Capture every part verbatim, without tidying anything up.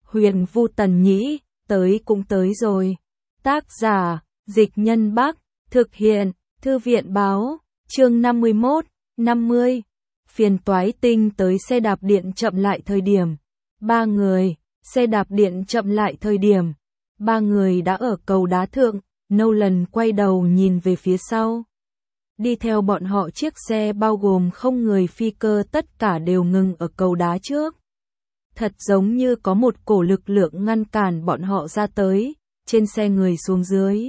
Huyền Vu Tần Nhĩ, tới cũng tới rồi. Tác giả, Dịch Nhân Bắc, thực hiện, Thư viện báo, chương năm mươi mốt, năm mươi. Phiền toái tinh tới xe đạp điện chậm lại thời điểm. Ba người, xe đạp điện chậm lại thời điểm. Ba người đã ở cầu đá thượng, Nolan quay đầu nhìn về phía sau. Đi theo bọn họ chiếc xe bao gồm không người phi cơ tất cả đều ngừng ở cầu đá trước. Thật giống như có một cổ lực lượng ngăn cản bọn họ ra tới, trên xe người xuống dưới.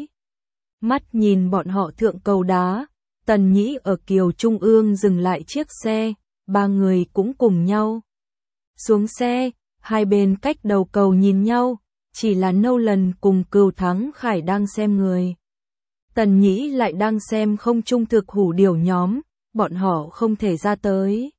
Mắt nhìn bọn họ thượng cầu đá, Tần Nhĩ ở kiều trung ương dừng lại chiếc xe, ba người cũng cùng nhau. Xuống xe, hai bên cách đầu cầu nhìn nhau, chỉ là Nolan cùng Cửu Thắng Khải đang xem người. Tần Nhĩ lại đang xem không trung thực hủ điểu nhóm, bọn họ không thể ra tới.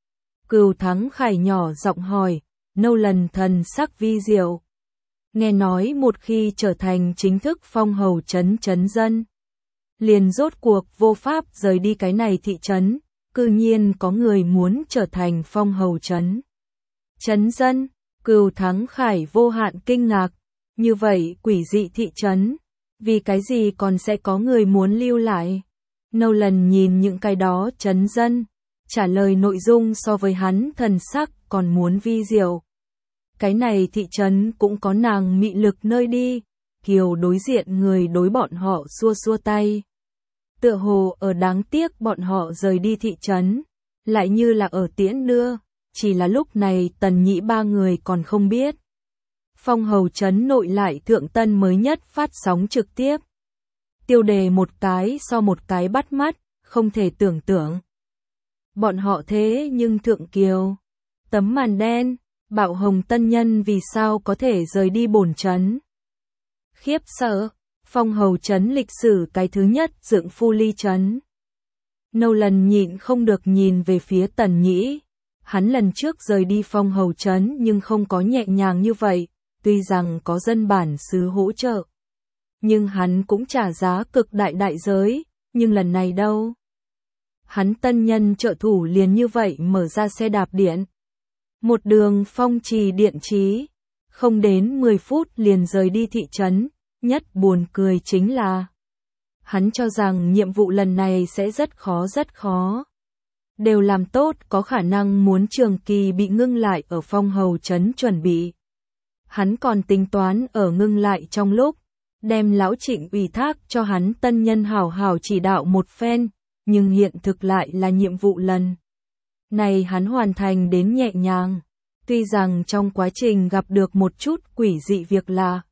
Cửu Thắng Khải nhỏ giọng hỏi, Nolan thần sắc vi diệu. Nghe nói một khi trở thành chính thức phong hầu trấn trấn dân, liền rốt cuộc vô pháp rời đi cái này thị trấn, cư nhiên có người muốn trở thành phong hầu trấn trấn dân. Cửu Thắng Khải vô hạn kinh ngạc, như vậy quỷ dị thị trấn, vì cái gì còn sẽ có người muốn lưu lại? Nolan nhìn những cái đó trấn dân, trả lời nội dung so với hắn thần sắc còn muốn vi diệu. Cái này thị trấn cũng có nàng mị lực nơi đi, kiều đối diện người đối bọn họ xua xua tay. Tựa hồ ở đáng tiếc bọn họ rời đi thị trấn, lại như là ở tiễn đưa, chỉ là lúc này Tần Nhĩ ba người còn không biết. Phong hầu trấn nội lại thượng tân mới nhất phát sóng trực tiếp. Tiêu đề một cái so một cái bắt mắt, không thể tưởng tượng. Bọn họ thế nhưng thượng kiều. Tấm màn đen, Bạo Hồng tân nhân vì sao có thể rời đi bổn trấn. Khiếp sợ, phong hầu trấn lịch sử cái thứ nhất dựng phu ly trấn. Nolan nhịn không được nhìn về phía Tần Nhĩ. Hắn lần trước rời đi phong hầu trấn nhưng không có nhẹ nhàng như vậy, tuy rằng có dân bản xứ hỗ trợ. Nhưng hắn cũng trả giá cực đại đại giới, nhưng lần này đâu. Hắn tân nhân trợ thủ liền như vậy mở ra xe đạp điện. Một đường phong trì điện trí, không đến mười phút liền rời đi thị trấn, nhất buồn cười chính là. Hắn cho rằng nhiệm vụ lần này sẽ rất khó rất khó. Đều làm tốt có khả năng muốn trường kỳ bị ngưng lại ở phong hầu trấn chuẩn bị. Hắn còn tính toán ở ngưng lại trong lúc, đem lão Trịnh ủy thác cho hắn tân nhân hảo hảo chỉ đạo một phen, nhưng hiện thực lại là nhiệm vụ lần này hắn hoàn thành đến nhẹ nhàng, tuy rằng trong quá trình gặp được một chút quỷ dị việc là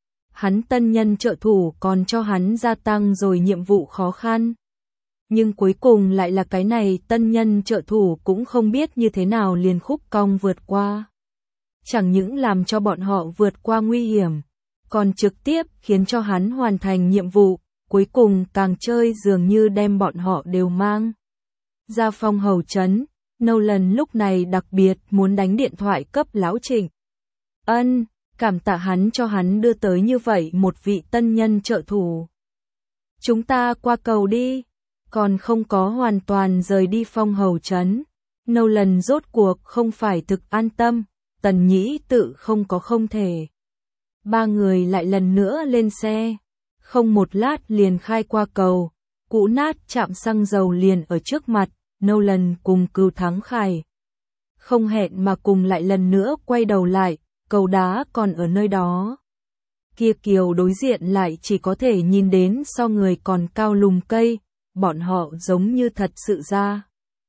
hắn tân nhân trợ thủ còn cho hắn gia tăng rồi nhiệm vụ khó khăn. Nhưng cuối cùng lại là cái này tân nhân trợ thủ cũng không biết như thế nào liền khúc cong vượt qua. Chẳng những làm cho bọn họ vượt qua nguy hiểm, còn trực tiếp khiến cho hắn hoàn thành nhiệm vụ, cuối cùng càng chơi dường như đem bọn họ đều mang ra phong hầu trấn. Nolan lúc này đặc biệt muốn đánh điện thoại cấp lão Trịnh. Ân, cảm tạ hắn cho hắn đưa tới như vậy một vị tân nhân trợ thủ. Chúng ta qua cầu đi. Còn không có hoàn toàn rời đi phong hầu trấn. Nolan rốt cuộc không phải thực an tâm, Tần Nhĩ tự không có không thể. Ba người lại lần nữa lên xe. Không một lát liền khai qua cầu, cũ nát trạm xăng dầu liền ở trước mặt, Nolan cùng Cửu Thắng Khải. Không hẹn mà cùng lại lần nữa quay đầu lại, cầu đá còn ở nơi đó. Kia kiều đối diện lại chỉ có thể nhìn đến so người còn cao lùm cây, bọn họ giống như thật sự ra.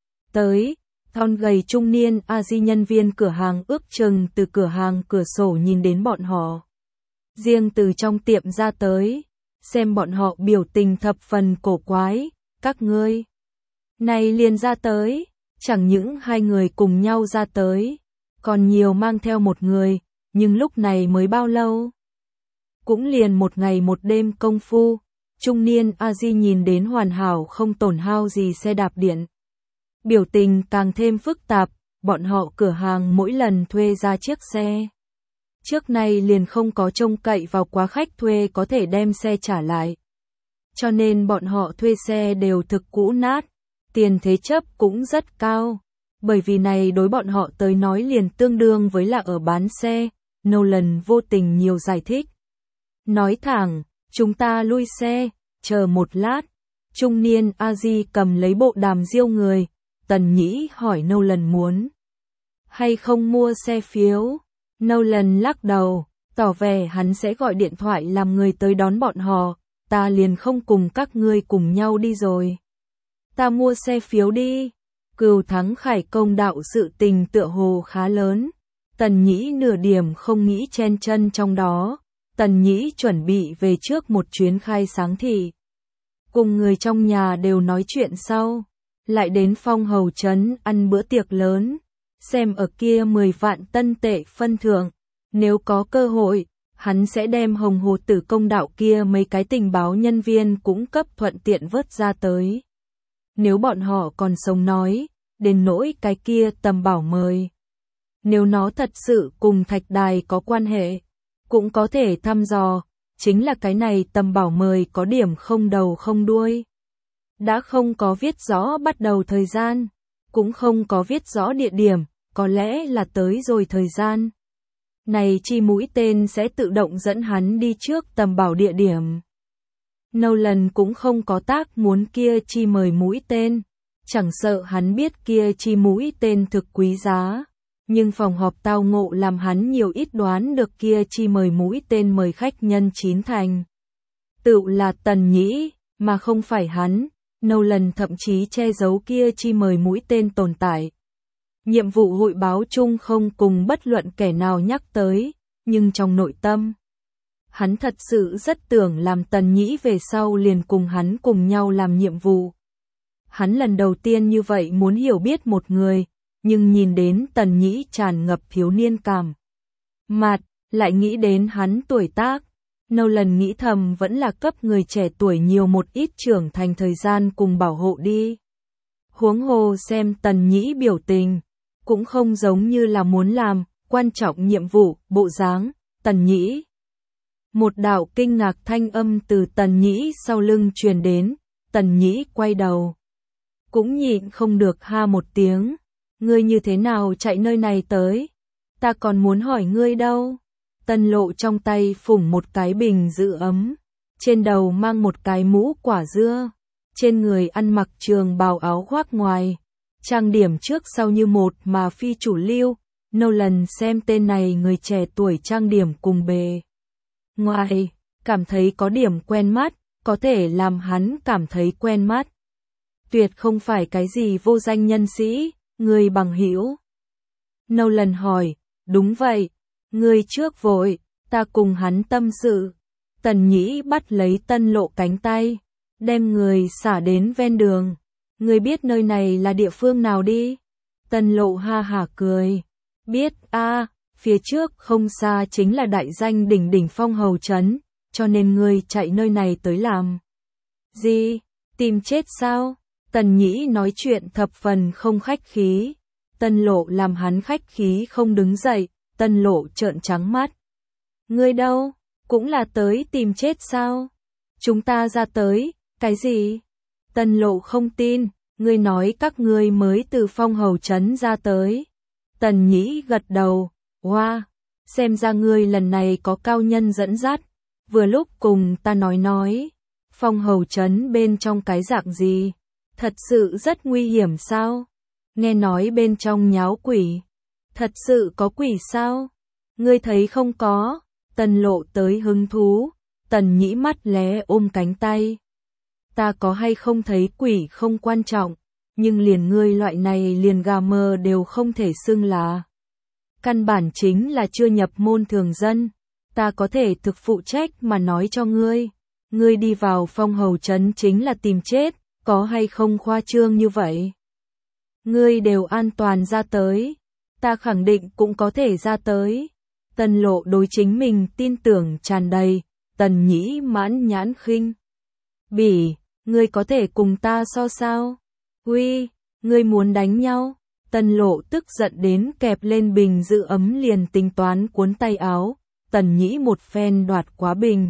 Tới, thon gầy trung niên a di nhân viên cửa hàng ước chừng từ cửa hàng cửa sổ nhìn đến bọn họ. Riêng từ trong tiệm ra tới, xem bọn họ biểu tình thập phần cổ quái, các ngươi. Này liền ra tới, chẳng những hai người cùng nhau ra tới, còn nhiều mang theo một người, nhưng lúc này mới bao lâu? Cũng liền một ngày một đêm công phu, trung niên a di nhìn đến hoàn hảo không tổn hao gì xe đạp điện. Biểu tình càng thêm phức tạp, bọn họ cửa hàng mỗi lần thuê ra chiếc xe. Trước nay liền không có trông cậy vào quá khách thuê có thể đem xe trả lại. Cho nên bọn họ thuê xe đều thực cũ nát, tiền thế chấp cũng rất cao. Bởi vì này đối bọn họ tới nói liền tương đương với là ở bán xe, Nolan vô tình nhiều giải thích. Nói thẳng, chúng ta lui xe, chờ một lát. Trung niên A-di cầm lấy bộ đàm diêu người. Tần Nhĩ hỏi Nolan muốn hay không mua xe phiếu. Nolan lắc đầu, tỏ vẻ hắn sẽ gọi điện thoại làm người tới đón bọn họ. Ta liền không cùng các ngươi cùng nhau đi rồi. Ta mua xe phiếu đi. Cừu Thắng Khải công đạo sự tình tựa hồ khá lớn. Tần Nhĩ nửa điểm không nghĩ chen chân trong đó. Tần Nhĩ chuẩn bị về trước một chuyến khai sáng thị. Cùng người trong nhà đều nói chuyện sau. Lại đến Phong Hầu Trấn ăn bữa tiệc lớn. Xem ở kia mười vạn tân tệ phân thưởng. Nếu có cơ hội, hắn sẽ đem Hồng Hồ Tử công đạo kia mấy cái tình báo nhân viên cũng cấp thuận tiện vớt ra tới. Nếu bọn họ còn sống nói, đến nỗi cái kia tầm bảo mời. Nếu nó thật sự cùng thạch đài có quan hệ, cũng có thể thăm dò, chính là cái này tầm bảo mời có điểm không đầu không đuôi. Đã không có viết rõ bắt đầu thời gian, cũng không có viết rõ địa điểm, có lẽ là tới rồi thời gian. Này chi mũi tên sẽ tự động dẫn hắn đi trước tầm bảo địa điểm. Nolan cũng không có tác muốn kia chi mời mũi tên, chẳng sợ hắn biết kia chi mũi tên thực quý giá. Nhưng phòng họp tao ngộ làm hắn nhiều ít đoán được kia chi mời mũi tên mời khách nhân chín thành. Tự là Tần Nhĩ, mà không phải hắn. Nolan thậm chí che giấu kia chi mời mũi tên tồn tại. Nhiệm vụ hội báo chung không cùng bất luận kẻ nào nhắc tới, nhưng trong nội tâm, hắn thật sự rất tưởng làm Tần Nhĩ về sau liền cùng hắn cùng nhau làm nhiệm vụ. Hắn lần đầu tiên như vậy muốn hiểu biết một người, nhưng nhìn đến Tần Nhĩ tràn ngập thiếu niên cảm. Mặt, lại nghĩ đến hắn tuổi tác, Nolan nghĩ thầm vẫn là cấp người trẻ tuổi nhiều một ít trưởng thành thời gian cùng bảo hộ đi. Huống hồ xem Tần Nhĩ biểu tình, cũng không giống như là muốn làm, quan trọng nhiệm vụ, bộ dáng, Tần Nhĩ. Một đạo kinh ngạc thanh âm từ Tần Nhĩ sau lưng truyền đến, Tần Nhĩ quay đầu. Cũng nhịn không được ha một tiếng, ngươi như thế nào chạy nơi này tới? Ta còn muốn hỏi ngươi đâu? Tân Lộ trong tay phủng một cái bình giữ ấm, trên đầu mang một cái mũ quả dưa, trên người ăn mặc trường bào áo khoác ngoài. Trang điểm trước sau như một mà phi chủ lưu, Nolan xem tên này người trẻ tuổi trang điểm cùng bề ngoài, cảm thấy có điểm quen mắt, có thể làm hắn cảm thấy quen mắt. Tuyệt không phải cái gì vô danh nhân sĩ, người bằng hữu. Nolan hỏi, đúng vậy, người trước vội, ta cùng hắn tâm sự. Tần Nhĩ bắt lấy Tân Lộ cánh tay, đem người xả đến ven đường. Ngươi biết nơi này là địa phương nào đi? Tân Lộ ha hả cười. Biết a, à, phía trước không xa chính là đại danh đỉnh đỉnh Phong Hầu Trấn, cho nên ngươi chạy nơi này tới làm gì? Tìm chết sao? Tần Nhĩ nói chuyện thập phần không khách khí. Tân Lộ làm hắn khách khí không đứng dậy, Tân Lộ trợn trắng mắt. Ngươi đâu? Cũng là tới tìm chết sao? Chúng ta ra tới, cái gì? Tân Lộ không tin, ngươi nói các ngươi mới từ Phong Hầu Trấn ra tới. Tần Nhĩ gật đầu, wow, xem ra ngươi lần này có cao nhân dẫn dắt, vừa lúc cùng ta nói nói, Phong Hầu Trấn bên trong cái dạng gì, thật sự rất nguy hiểm sao? Nghe nói bên trong nháo quỷ, thật sự có quỷ sao? Ngươi thấy không có? Tân Lộ tới hứng thú, Tần Nhĩ mắt lé ôm cánh tay. Ta có hay không thấy quỷ không quan trọng, nhưng liền ngươi loại này liền gà mờ đều không thể xưng là. Căn bản chính là chưa nhập môn thường dân, ta có thể thực phụ trách mà nói cho ngươi. Ngươi đi vào Phong Hầu Trấn chính là tìm chết, có hay không khoa trương như vậy? Ngươi đều an toàn ra tới, ta khẳng định cũng có thể ra tới. Tân Lộ đối chính mình tin tưởng tràn đầy, Tần Nhĩ mãn nhãn khinh bỉ, ngươi có thể cùng ta so sao? Uy, ngươi muốn đánh nhau? Tân Lộ tức giận đến kẹp lên bình giữ ấm liền tính toán cuốn tay áo, Tần Nhĩ một phen đoạt quá bình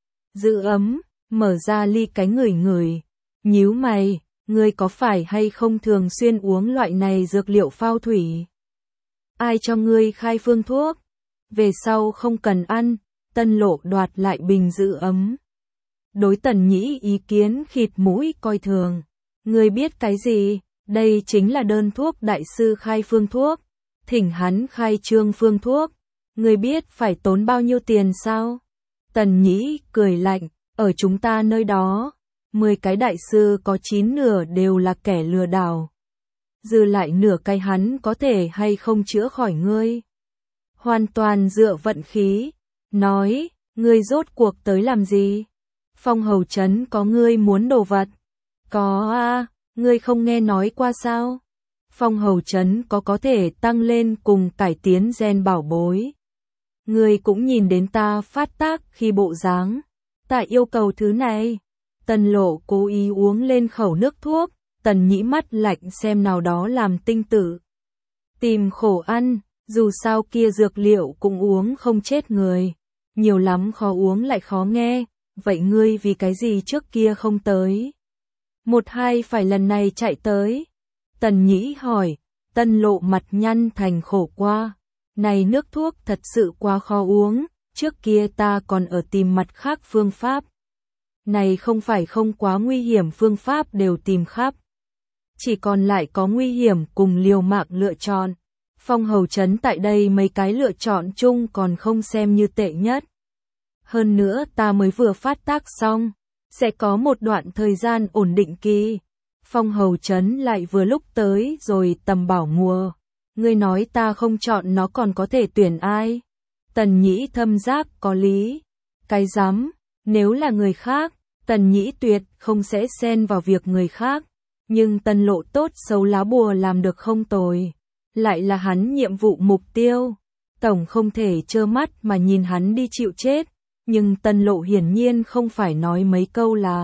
giữ ấm, mở ra ly cái ngửi ngửi, nhíu mày, ngươi có phải hay không thường xuyên uống loại này dược liệu phao thủy? Ai cho ngươi khai phương thuốc? về sau không cần ăn, Tân Lộ đoạt lại bình giữ ấm. Đối Tần Nhĩ ý kiến khịt mũi coi thường. Ngươi biết cái gì? Đây chính là đơn thuốc đại sư khai phương thuốc. Thỉnh hắn khai trương phương thuốc. Ngươi biết phải tốn bao nhiêu tiền sao? Tần Nhĩ cười lạnh, ở chúng ta nơi đó, mười cái đại sư có chín nửa đều là kẻ lừa đảo. Dư lại nửa cái hắn có thể hay không chữa khỏi ngươi. Hoàn toàn dựa vận khí. Nói, ngươi rốt cuộc tới làm gì? Phong Hầu Trấn có ngươi muốn đồ vật. Có a, ngươi không nghe nói qua sao? Phong Hầu Trấn có có thể tăng lên cùng cải tiến gen bảo bối. Ngươi cũng nhìn đến ta phát tác khi bộ dáng. Ta yêu cầu thứ này. Tần Lộ cố ý uống lên khẩu nước thuốc. Tần Nhĩ mắt lạnh xem nào đó làm tinh tử. Tìm khổ ăn, dù sao kia dược liệu cũng uống không chết người. Nhiều lắm khó uống lại khó nghe. Vậy ngươi vì cái gì trước kia không tới? Một hai phải lần này chạy tới. Tần Nhĩ hỏi, Tân Lộ mặt nhăn thành khổ qua. Này nước thuốc thật sự quá khó uống, trước kia ta còn ở tìm mặt khác phương pháp. Này không phải không quá nguy hiểm phương pháp đều tìm khắp. Chỉ còn lại có nguy hiểm cùng liều mạng lựa chọn. Phong Hầu Trấn tại đây mấy cái lựa chọn chung còn không xem như tệ nhất. Hơn nữa ta mới vừa phát tác xong, sẽ có một đoạn thời gian ổn định kỳ. Phong Hầu Trấn lại vừa lúc tới rồi tầm bảo mùa. Ngươi nói ta không chọn nó còn có thể tuyển ai? Tần Nhĩ thâm giác có lý. Cái dám, nếu là người khác, Tần Nhĩ tuyệt không sẽ xen vào việc người khác. Nhưng Tân Lộ tốt xấu lá bùa làm được không tồi. Lại là hắn nhiệm vụ mục tiêu. Tổng không thể trơ mắt mà nhìn hắn đi chịu chết. Nhưng Tân Lộ hiển nhiên không phải nói mấy câu là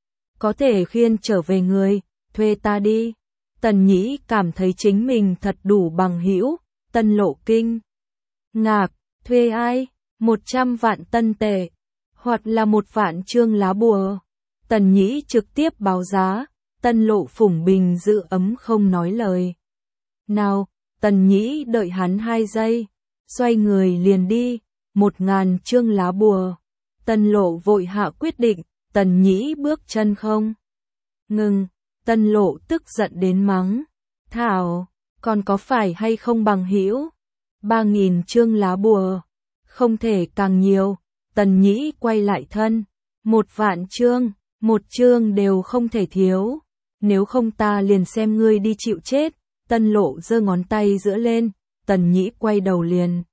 có thể khiêng trở về người, thuê ta đi. Tần Nhĩ cảm thấy chính mình thật đủ bằng hữu. Tân Lộ kinh ngạc, thuê ai? Một trăm vạn tân tệ, hoặc là một vạn chương lá bùa. Tần Nhĩ trực tiếp báo giá. Tân Lộ phủng bình giữ ấm không nói lời. Nào, Tần Nhĩ đợi hắn hai giây, xoay người liền đi. Một ngàn chương lá bùa. Tân Lộ vội hạ quyết định. Tần Nhĩ bước chân không ngừng. Tân Lộ tức giận đến mắng. Thảo, còn có phải hay không bằng hữu? Ba nghìn chương lá bùa. Không thể càng nhiều. Tần Nhĩ quay lại thân. Một vạn chương, một chương đều không thể thiếu. Nếu không ta liền xem ngươi đi chịu chết. Tân Lộ giơ ngón tay giữa lên. Tần Nhĩ quay đầu liền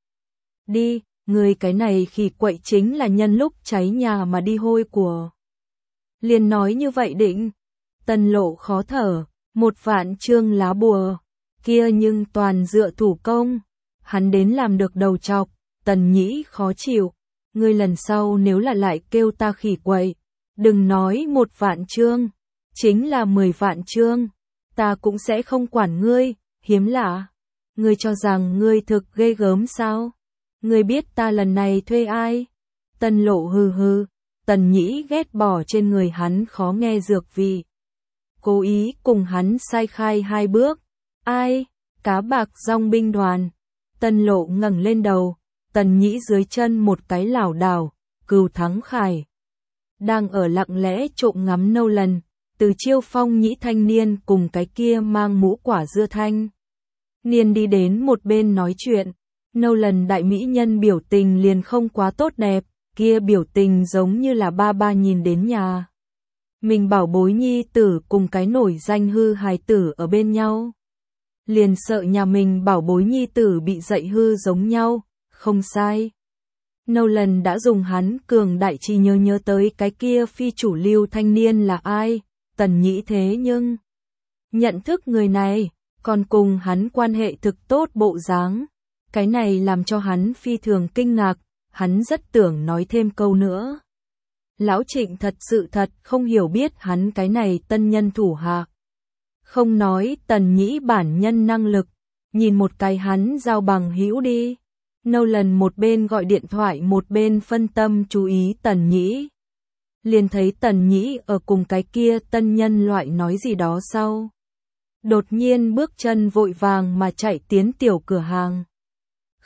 đi. Ngươi cái này khi quậy chính là nhân lúc cháy nhà mà đi hôi của. Liền nói như vậy định. Tân Lộ khó thở. Một vạn chương lá bùa. Kia nhưng toàn dựa thủ công. Hắn đến làm được đầu chọc. Tần Nhĩ khó chịu. Ngươi lần sau nếu là lại kêu ta khỉ quậy. Đừng nói một vạn chương. Chính là mười vạn chương. Ta cũng sẽ không quản ngươi. Hiếm lạ. Ngươi cho rằng ngươi thực ghê gớm sao? Ngươi biết ta lần này thuê ai? Tân Lộ hừ hừ. Tần Nhĩ ghét bỏ trên người hắn khó nghe dược vị. Cố ý cùng hắn sai khai hai bước. Ai? Cá bạc dòng binh đoàn. Tân Lộ ngẩng lên đầu. Tần Nhĩ dưới chân một cái lảo đảo. Cừu Thắng Khải đang ở lặng lẽ trộm ngắm nâu lần. Từ Chiêu Phong Nhĩ thanh niên cùng cái kia mang mũ quả dưa thanh niên đi đến một bên nói chuyện. Nâu lần đại mỹ nhân biểu tình liền không quá tốt đẹp. Kia biểu tình giống như là ba ba nhìn đến nhà mình bảo bối nhi tử cùng cái nổi danh hư hài tử ở bên nhau. Liền sợ nhà mình bảo bối nhi tử bị dạy hư giống nhau. Không sai. Nâu lần đã dùng hắn cường đại chi nhớ nhớ tới cái kia phi chủ lưu thanh niên là ai. Tần Nhĩ thế nhưng nhận thức người này, còn cùng hắn quan hệ thực tốt bộ dáng. Cái này làm cho hắn phi thường kinh ngạc. Hắn rất tưởng nói thêm câu nữa. Lão Trịnh thật sự thật không hiểu biết hắn cái này tân nhân thủ hạ. Không nói Tần Nhĩ bản nhân năng lực. Nhìn một cái hắn giao bằng hữu đi. Nâu lần một bên gọi điện thoại một bên phân tâm chú ý Tần Nhĩ. Liền thấy Tần Nhĩ ở cùng cái kia tân nhân loại nói gì đó sau. Đột nhiên bước chân vội vàng mà chạy tiến tiểu cửa hàng.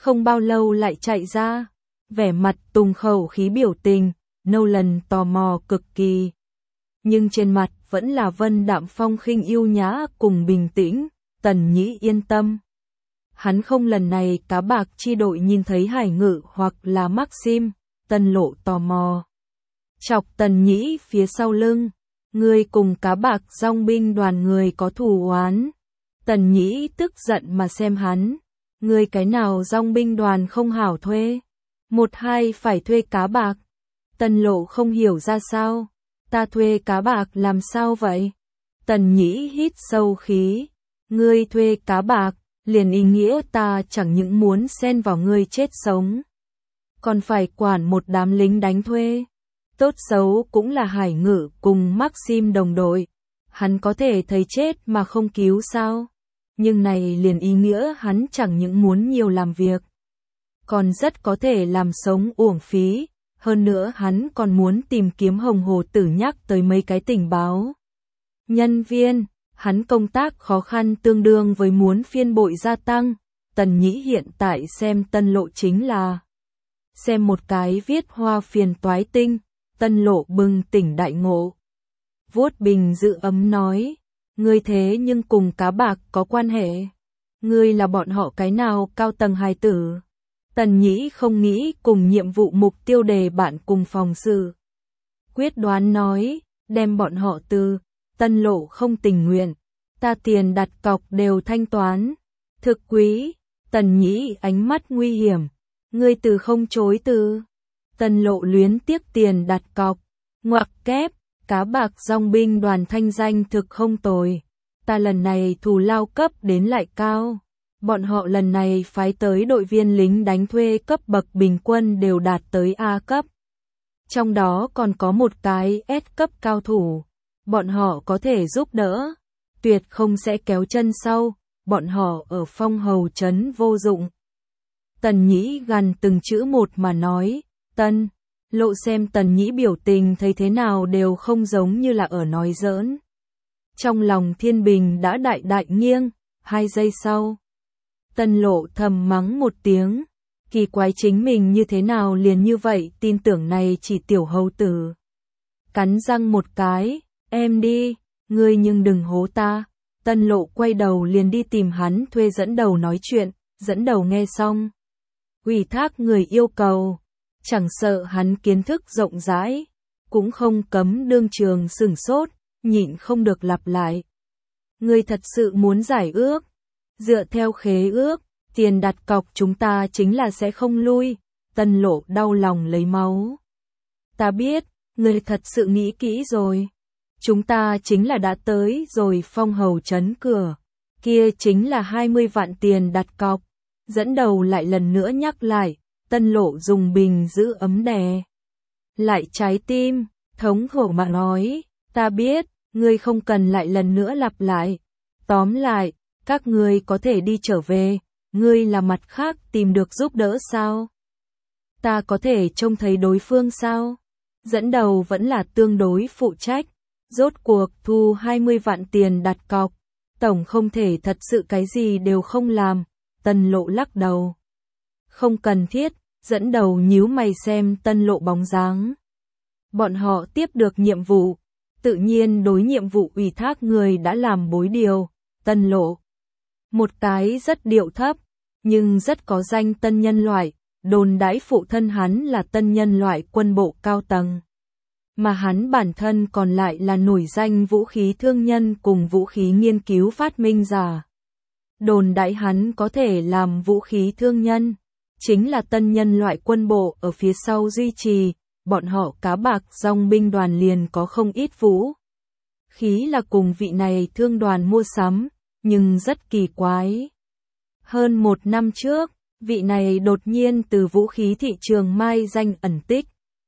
không bao lâu lại chạy ra, vẻ mặt Tùng khẩu khí biểu tình, Nolan tò mò cực kỳ. Nhưng trên mặt vẫn là vân đạm phong khinh yêu nhã cùng bình tĩnh, Tần Nhĩ yên tâm. Hắn không lần này cá bạc chi đội nhìn thấy Hải Ngự hoặc là Maxim, Tân Lộ tò mò. Chọc Tần Nhĩ phía sau lưng, ngươi cùng cá bạc dòng binh đoàn người có thù oán. Tần Nhĩ tức giận mà xem hắn, ngươi cái nào dòng binh đoàn không hảo thuê, một hai phải thuê cá bạc. Tân Lộ không hiểu ra sao, ta thuê cá bạc làm sao vậy? Tần Nhĩ hít sâu khí, ngươi thuê cá bạc, liền ý nghĩa ta chẳng những muốn xen vào ngươi chết sống, còn phải quản một đám lính đánh thuê. Tốt xấu cũng là Hải Ngự cùng Maxim đồng đội, hắn có thể thấy chết mà không cứu sao? Nhưng này liền ý nghĩa hắn chẳng những muốn nhiều làm việc, còn rất có thể làm sống uổng phí, hơn nữa hắn còn muốn tìm kiếm Hồng Hồ Tử nhắc tới mấy cái tình báo. Nhân viên, hắn công tác khó khăn tương đương với muốn phiên bội gia tăng, Tần Nhĩ hiện tại xem Tân Lộ chính là xem một cái viết hoa phiền toái tinh. Tân Lộ bừng tỉnh đại ngộ, vuốt bình giữ ấm nói, ngươi thế nhưng cùng cá bạc có quan hệ, ngươi là bọn họ cái nào cao tầng hài tử? Tần Nhĩ không nghĩ cùng nhiệm vụ mục tiêu đề bạn cùng phòng sự, quyết đoán nói, đem bọn họ từ. Tân Lộ không tình nguyện, ta tiền đặt cọc đều thanh toán, thực quý. Tần Nhĩ ánh mắt nguy hiểm, ngươi từ không chối từ. Tân Lộ luyến tiếc tiền đặt cọc, ngoặc kép, cá bạc dòng binh đoàn thanh danh thực không tồi, ta lần này thù lao cấp đến lại cao, bọn họ lần này phái tới đội viên lính đánh thuê cấp bậc bình quân đều đạt tới A cấp, trong đó còn có một cái S cấp cao thủ, bọn họ có thể giúp đỡ, tuyệt không sẽ kéo chân sau, bọn họ ở Phong Hầu trấn vô dụng. Tần Nhĩ gần từng chữ một mà nói. Tân Lộ xem Tần Nhĩ biểu tình thấy thế nào đều không giống như là ở nói giỡn. Trong lòng Thiên Bình đã đại đại nghiêng, hai giây sau. Tân Lộ thầm mắng một tiếng, kỳ quái chính mình như thế nào liền như vậy tin tưởng này chỉ tiểu hầu tử. Cắn răng một cái, em đi, ngươi nhưng đừng hố ta. Tân Lộ quay đầu liền đi tìm hắn thuê dẫn đầu nói chuyện, dẫn đầu nghe xong. Ủy thác người yêu cầu. Chẳng sợ hắn kiến thức rộng rãi, cũng không cấm đương trường sửng sốt, nhịn không được lặp lại. Ngươi thật sự muốn giải ước, dựa theo khế ước, tiền đặt cọc chúng ta chính là sẽ không lui. Tân Lộ đau lòng lấy máu. Ta biết, ngươi thật sự nghĩ kỹ rồi. Chúng ta chính là đã tới rồi Phong Hầu trấn cửa, kia chính là hai mươi vạn tiền đặt cọc. Dẫn đầu lại lần nữa nhắc lại. Tân Lộ dùng bình giữ ấm đè lại trái tim, thống khổ mà nói, ta biết, ngươi không cần lại lần nữa lặp lại. Tóm lại, các ngươi có thể đi trở về, ngươi là mặt khác tìm được giúp đỡ sao? Ta có thể trông thấy đối phương sao? Dẫn đầu vẫn là tương đối phụ trách, rốt cuộc thu hai mươi vạn tiền đặt cọc, tổng không thể thật sự cái gì đều không làm. Tân Lộ lắc đầu. Không cần thiết. Dẫn đầu nhíu mày xem Tân Lộ bóng dáng. Bọn họ tiếp được nhiệm vụ, tự nhiên đối nhiệm vụ ủy thác người đã làm bối điều. Tân Lộ, một cái rất điệu thấp, nhưng rất có danh tân nhân loại, đồn đãi phụ thân hắn là tân nhân loại quân bộ cao tầng. Mà hắn bản thân còn lại là nổi danh vũ khí thương nhân cùng vũ khí nghiên cứu phát minh giả. Đồn đãi hắn có thể làm vũ khí thương nhân. Chính là tân nhân loại quân bộ ở phía sau duy trì, bọn họ cá bạc dòng binh đoàn liền có không ít vũ khí là cùng vị này thương đoàn mua sắm, nhưng rất kỳ quái. Hơn một năm trước, vị này đột nhiên từ vũ khí thị trường mai danh ẩn tích.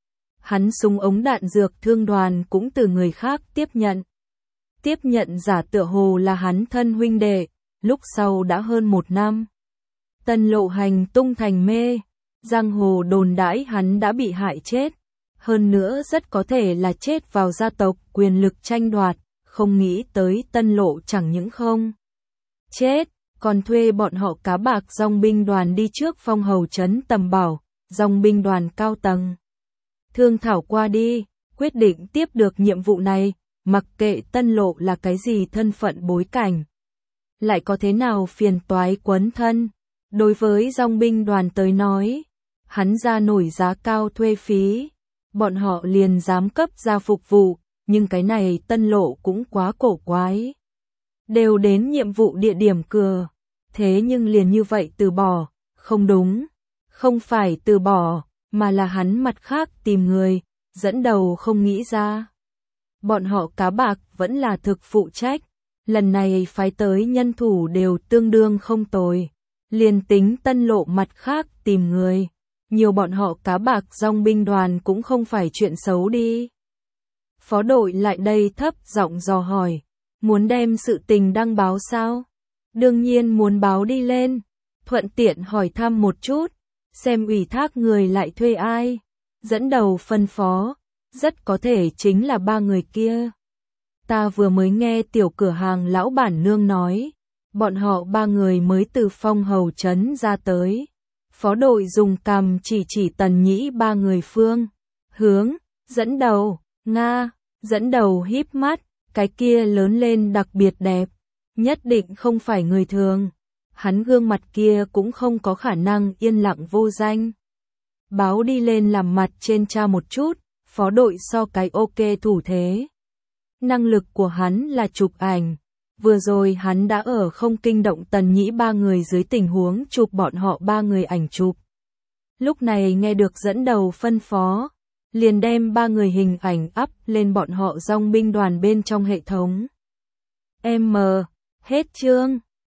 Hắn súng ống đạn dược thương đoàn cũng từ người khác tiếp nhận. Tiếp nhận giả tựa hồ là hắn thân huynh đệ, lúc sau đã hơn một năm. Tân Lộ hành tung thành mê, giang hồ đồn đãi hắn đã bị hại chết, hơn nữa rất có thể là chết vào gia tộc quyền lực tranh đoạt, không nghĩ tới Tân Lộ chẳng những không chết, còn thuê bọn họ cá bạc dòng binh đoàn đi trước phong hầu trấn tầm bảo, dòng binh đoàn cao tầng. Thương thảo qua đi, quyết định tiếp được nhiệm vụ này, mặc kệ Tân Lộ là cái gì thân phận bối cảnh. Lại có thế nào phiền toái quấn thân. Đối với dòng binh đoàn tới nói, hắn ra nổi giá cao thuê phí, bọn họ liền dám cấp ra phục vụ, nhưng cái này Tân Lộ cũng quá cổ quái. Đều đến nhiệm vụ địa điểm cửa, thế nhưng liền như vậy từ bỏ, không đúng, không phải từ bỏ, mà là hắn mặt khác tìm người, dẫn đầu không nghĩ ra. Bọn họ cá bạc vẫn là thực phụ trách, lần này phái tới nhân thủ đều tương đương không tồi, liền tính Tân Lộ mặt khác tìm người, nhiều bọn họ cá bạc dòng binh đoàn cũng không phải chuyện xấu đi. Phó đội lại đây thấp giọng dò hỏi, muốn đem sự tình đăng báo sao? Đương nhiên muốn báo đi lên, thuận tiện hỏi thăm một chút, xem ủy thác người lại thuê ai. Dẫn đầu phân phó, rất có thể chính là ba người kia. Ta vừa mới nghe tiểu cửa hàng lão bản nương nói, bọn họ ba người mới từ phong hầu trấn ra tới. Phó đội dùng cằm chỉ chỉ Tần Nhĩ ba người phương, hướng, dẫn đầu, Nga, dẫn đầu híp mắt, cái kia lớn lên đặc biệt đẹp, nhất định không phải người thường. Hắn gương mặt kia cũng không có khả năng yên lặng vô danh. Báo đi lên làm mặt trên tra một chút, phó đội so cái ok thủ thế. Năng lực của hắn là chụp ảnh. Vừa rồi hắn đã ở không kinh động Tần Nhĩ ba người dưới tình huống chụp bọn họ ba người ảnh chụp. Lúc này nghe được dẫn đầu phân phó, liền đem ba người hình ảnh up lên bọn họ dòng binh đoàn bên trong hệ thống. M. Hết chương.